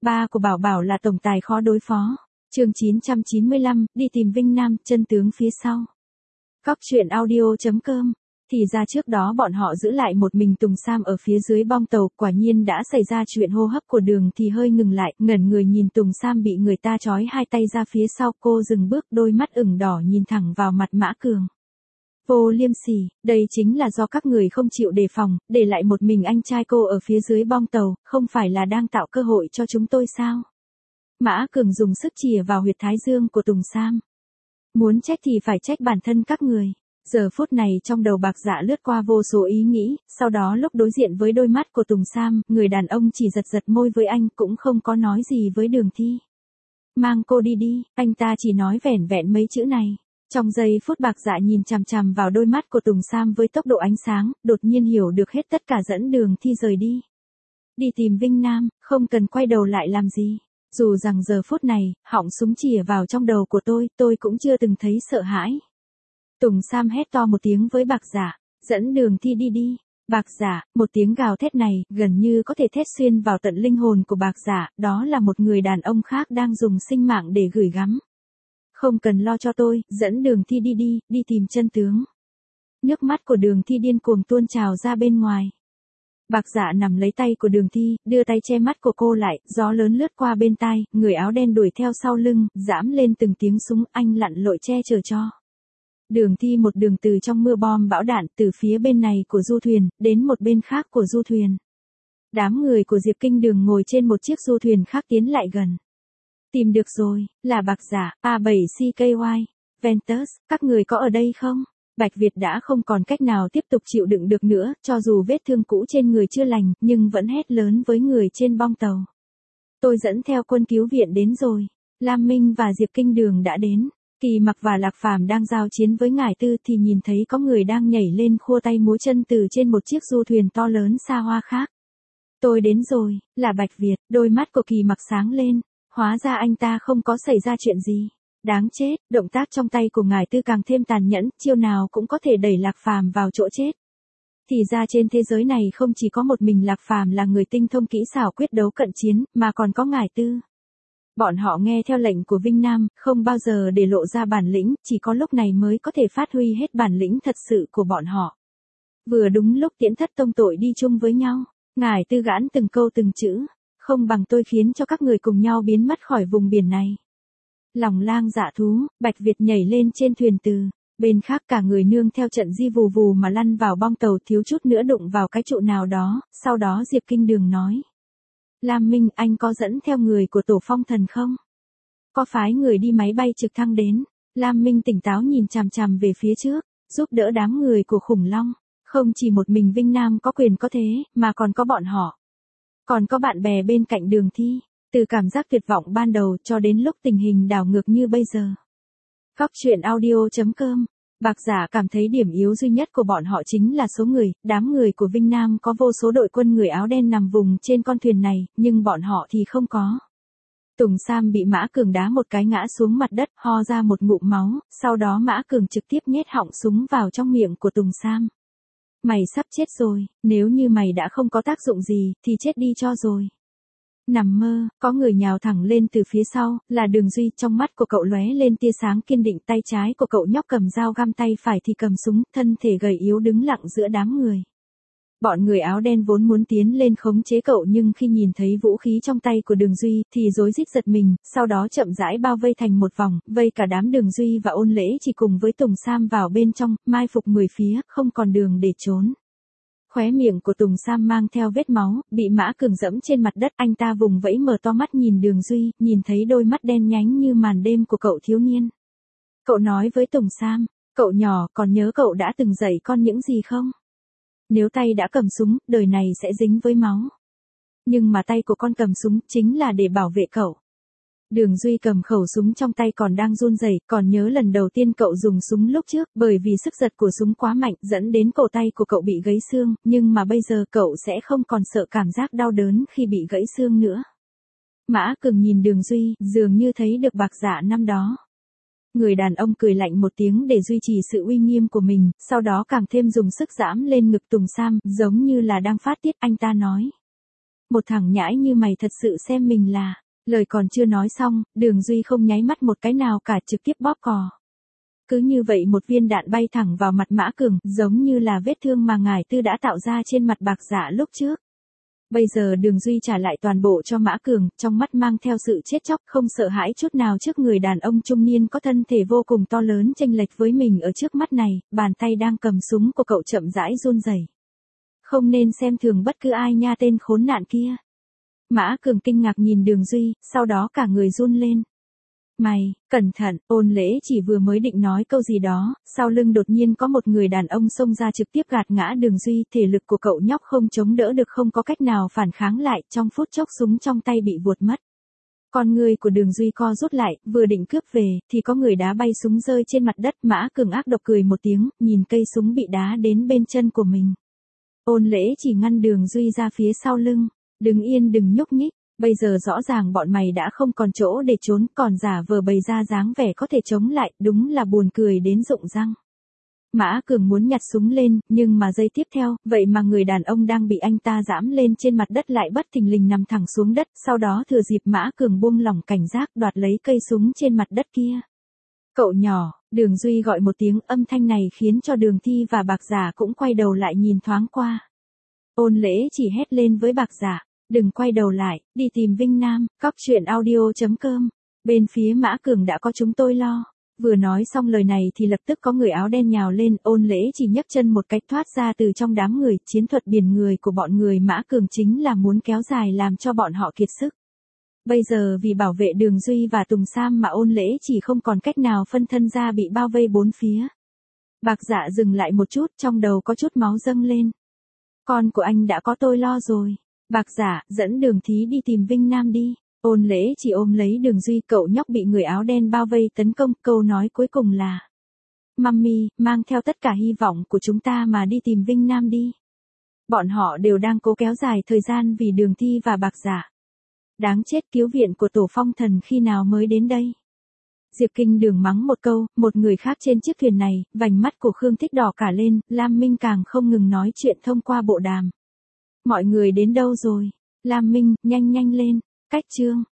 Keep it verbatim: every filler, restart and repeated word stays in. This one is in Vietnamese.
Ba của Bảo Bảo là tổng tài khó đối phó. Chương chín trăm chín mươi lăm, đi tìm Vinh Nam, chân tướng phía sau. Cóc truyện audio chấm com. Thì ra trước đó bọn họ giữ lại một mình Tùng Sam ở phía dưới bong tàu, quả nhiên đã xảy ra chuyện hô hấp của Đường thì hơi ngừng lại, ngẩn người nhìn Tùng Sam bị người ta trói hai tay ra phía sau, cô dừng bước, đôi mắt ửng đỏ nhìn thẳng vào mặt Mã Cường. Vô liêm sỉ, đây chính là do các người không chịu đề phòng, để lại một mình anh trai cô ở phía dưới bong tàu, không phải là đang tạo cơ hội cho chúng tôi sao? Mã Cường dùng sức chìa vào huyệt thái dương của Tùng Sam. Muốn trách thì phải trách bản thân các người. Giờ phút này trong đầu Bạc Dạ lướt qua vô số ý nghĩ, sau đó lúc đối diện với đôi mắt của Tùng Sam, người đàn ông chỉ giật giật môi với anh, cũng không có nói gì với Đường Thi. Mang cô đi đi, anh ta chỉ nói vẻn vẹn mấy chữ này. Trong giây phút Bạc Dạ nhìn chằm chằm vào đôi mắt của Tùng Sam với tốc độ ánh sáng, đột nhiên hiểu được hết tất cả, dẫn Đường Thi rời đi. Đi tìm Vinh Nam, không cần quay đầu lại làm gì. Dù rằng giờ phút này, họng súng chìa vào trong đầu của tôi, tôi cũng chưa từng thấy sợ hãi. Tùng Sam hét to một tiếng với Bạc Dạ, dẫn Đường Thi đi đi. Bạc Dạ, một tiếng gào thét này, gần như có thể thét xuyên vào tận linh hồn của Bạc Dạ, đó là một người đàn ông khác đang dùng sinh mạng để gửi gắm. Không cần lo cho tôi, dẫn Đường Thi đi đi, đi tìm chân tướng. Nước mắt của Đường Thi điên cuồng tuôn trào ra bên ngoài. Bạc Dạ nằm lấy tay của Đường Thi, đưa tay che mắt của cô lại, gió lớn lướt qua bên tai, người áo đen đuổi theo sau lưng, giãm lên từng tiếng súng, anh lặn lội che chở cho. Đường Thi một đường từ trong mưa bom bão đạn, từ phía bên này của du thuyền, đến một bên khác của du thuyền. Đám người của Diệp Kinh Đường ngồi trên một chiếc du thuyền khác tiến lại gần. Tìm được rồi, là Bạc Dạ, A bảy C K Y, Ventus, các người có ở đây không? Bạch Việt đã không còn cách nào tiếp tục chịu đựng được nữa, cho dù vết thương cũ trên người chưa lành, nhưng vẫn hét lớn với người trên bong tàu. Tôi dẫn theo quân cứu viện đến rồi. Lam Minh và Diệp Kinh Đường đã đến. Kỳ Mặc và Lạc Phàm đang giao chiến với Ngải Tư thì nhìn thấy có người đang nhảy lên khua tay múa chân từ trên một chiếc du thuyền to lớn xa hoa khác. Tôi đến rồi, là Bạch Việt, đôi mắt của Kỳ Mặc sáng lên, hóa ra anh ta không có xảy ra chuyện gì. Đáng chết, động tác trong tay của Ngải Tư càng thêm tàn nhẫn, chiêu nào cũng có thể đẩy Lạc Phàm vào chỗ chết. Thì ra trên thế giới này không chỉ có một mình Lạc Phàm là người tinh thông kỹ xảo quyết đấu cận chiến, mà còn có Ngải Tư. Bọn họ nghe theo lệnh của Vinh Nam, không bao giờ để lộ ra bản lĩnh, chỉ có lúc này mới có thể phát huy hết bản lĩnh thật sự của bọn họ. Vừa đúng lúc Tiễn Thất tông tội đi chung với nhau, Ngải Tư gãn từng câu từng chữ, không bằng tôi khiến cho các người cùng nhau biến mất khỏi vùng biển này. Lòng lang dạ thú, Bạch Việt nhảy lên trên thuyền từ, bên khác cả người nương theo trận di vù vù mà lăn vào bong tàu, thiếu chút nữa đụng vào cái trụ nào đó, sau đó Diệp Kinh Đường nói. Lam Minh, anh có dẫn theo người của Tổ Phong Thần không? Có phái người đi máy bay trực thăng đến. Lam Minh tỉnh táo nhìn chằm chằm về phía trước, giúp đỡ đám người của khủng long. Không chỉ một mình Vinh Nam có quyền có thế, mà còn có bọn họ. Còn có bạn bè bên cạnh Đường Thi. Từ cảm giác tuyệt vọng ban đầu cho đến lúc tình hình đảo ngược như bây giờ. Cóc truyện audio chấm com. Bạc Dạ cảm thấy điểm yếu duy nhất của bọn họ chính là số người, đám người của Vinh Nam có vô số đội quân người áo đen nằm vùng trên con thuyền này, nhưng bọn họ thì không có. Tùng Sam bị Mã Cường đá một cái ngã xuống mặt đất, ho ra một ngụm máu, sau đó Mã Cường trực tiếp nhét họng súng vào trong miệng của Tùng Sam. Mày sắp chết rồi, nếu như mày đã không có tác dụng gì, thì chết đi cho rồi. Nằm mơ, có người nhào thẳng lên từ phía sau, là Đường Duy, trong mắt của cậu lóe lên tia sáng kiên định, tay trái của cậu nhóc cầm dao găm, tay phải thì cầm súng, thân thể gầy yếu đứng lặng giữa đám người. Bọn người áo đen vốn muốn tiến lên khống chế cậu, nhưng khi nhìn thấy vũ khí trong tay của Đường Duy, thì rối rít giật mình, sau đó chậm rãi bao vây thành một vòng, vây cả đám Đường Duy và Ôn Lễ chỉ cùng với Tùng Sam vào bên trong, mai phục mười phía, không còn đường để trốn. Khóe miệng của Tùng Sam mang theo vết máu, bị Mã Cường dẫm trên mặt đất, anh ta vùng vẫy mở to mắt nhìn Đường Duy, nhìn thấy đôi mắt đen nhánh như màn đêm của cậu thiếu niên. Cậu nói với Tùng Sam, cậu nhỏ, còn nhớ cậu đã từng dạy con những gì không? Nếu tay đã cầm súng, đời này sẽ dính với máu. Nhưng mà tay của con cầm súng chính là để bảo vệ cậu. Đường Duy cầm khẩu súng trong tay còn đang run rẩy, còn nhớ lần đầu tiên cậu dùng súng lúc trước, bởi vì sức giật của súng quá mạnh dẫn đến cổ tay của cậu bị gãy xương, nhưng mà bây giờ cậu sẽ không còn sợ cảm giác đau đớn khi bị gãy xương nữa. Mã Cường nhìn Đường Duy, dường như thấy được Bạc Dạ năm đó. Người đàn ông cười lạnh một tiếng để duy trì sự uy nghiêm của mình, sau đó càng thêm dùng sức giãm lên ngực Tùng Sam, giống như là đang phát tiết, anh ta nói. một thằng nhãi như mày thật sự xem mình là, lời còn chưa nói xong, Đường Duy không nháy mắt một cái nào cả trực tiếp bóp cò. Cứ như vậy một viên đạn bay thẳng vào mặt Mã Cường, giống như là vết thương mà ngải tư đã tạo ra trên mặt Bạc Dạ lúc trước. Bây giờ Đường Duy trả lại toàn bộ cho Mã Cường, trong mắt mang theo sự chết chóc, không sợ hãi chút nào trước người đàn ông trung niên có thân thể vô cùng to lớn chênh lệch với mình ở trước mắt này, bàn tay đang cầm súng của cậu chậm rãi run rẩy. Không nên xem thường bất cứ ai nha, tên khốn nạn kia. Mã Cường kinh ngạc nhìn Đường Duy, sau đó cả người run lên. Mày, cẩn thận, Ôn Lễ chỉ vừa mới định nói câu gì đó, sau lưng đột nhiên có một người đàn ông xông ra trực tiếp gạt ngã Đường Duy, thể lực của cậu nhóc không chống đỡ được, không có cách nào phản kháng lại, trong phút chốc súng trong tay bị vuột mất. Con người của Đường Duy co rút lại, vừa định cướp về, thì có người đá bay súng rơi trên mặt đất. Mã Cường ác độc cười một tiếng, nhìn cây súng bị đá đến bên chân của mình. Ôn Lễ chỉ ngăn Đường Duy ra phía sau lưng, đừng yên đừng nhúc nhích. Bây giờ rõ ràng bọn mày đã không còn chỗ để trốn, còn giả vờ bày ra dáng vẻ có thể chống lại, đúng là buồn cười đến rụng răng. Mã Cường muốn nhặt súng lên, nhưng mà giây tiếp theo, vậy mà người đàn ông đang bị anh ta giẫm lên trên mặt đất lại bất thình lình nằm thẳng xuống đất, sau đó thừa dịp Mã Cường buông lỏng cảnh giác đoạt lấy cây súng trên mặt đất kia. Cậu nhỏ, Đường Duy gọi một tiếng, âm thanh này khiến cho Đường Thi và Bạc Dạ cũng quay đầu lại nhìn thoáng qua. Ôn Lễ chỉ hét lên với Bạc Dạ. Đừng quay đầu lại, đi tìm Vinh Nam, cóc truyện audio chấm com. Bên phía Mã Cường đã có chúng tôi lo. Vừa nói xong lời này thì lập tức có người áo đen nhào lên, Ôn Lễ chỉ nhấc chân một cách thoát ra từ trong đám người, chiến thuật biển người của bọn người Mã Cường chính là muốn kéo dài làm cho bọn họ kiệt sức. Bây giờ vì bảo vệ Đường Duy và Tùng Sam mà Ôn Lễ chỉ không còn cách nào phân thân ra bị bao vây bốn phía. Bạc Dạ dừng lại một chút, trong đầu có chút máu dâng lên. Con của anh đã có tôi lo rồi. Bạc Dạ, dẫn Đường Thí đi tìm Vinh Nam đi. Ôn Lễ chỉ ôm lấy Đường Duy, cậu nhóc bị người áo đen bao vây tấn công, câu nói cuối cùng là: Mummy, mang theo tất cả hy vọng của chúng ta mà đi tìm Vinh Nam đi. Bọn họ đều đang cố kéo dài thời gian vì Đường Thi và Bạc Dạ. Đáng chết, cứu viện của Tổ Phong Thần khi nào mới đến đây? Diệp Kinh Đường mắng một câu, một người khác trên chiếc thuyền này, vành mắt của Khương Thích đỏ cả lên, Lam Minh càng không ngừng nói chuyện thông qua bộ đàm. Mọi người đến đâu rồi? Lam Minh, nhanh nhanh lên, cách chương.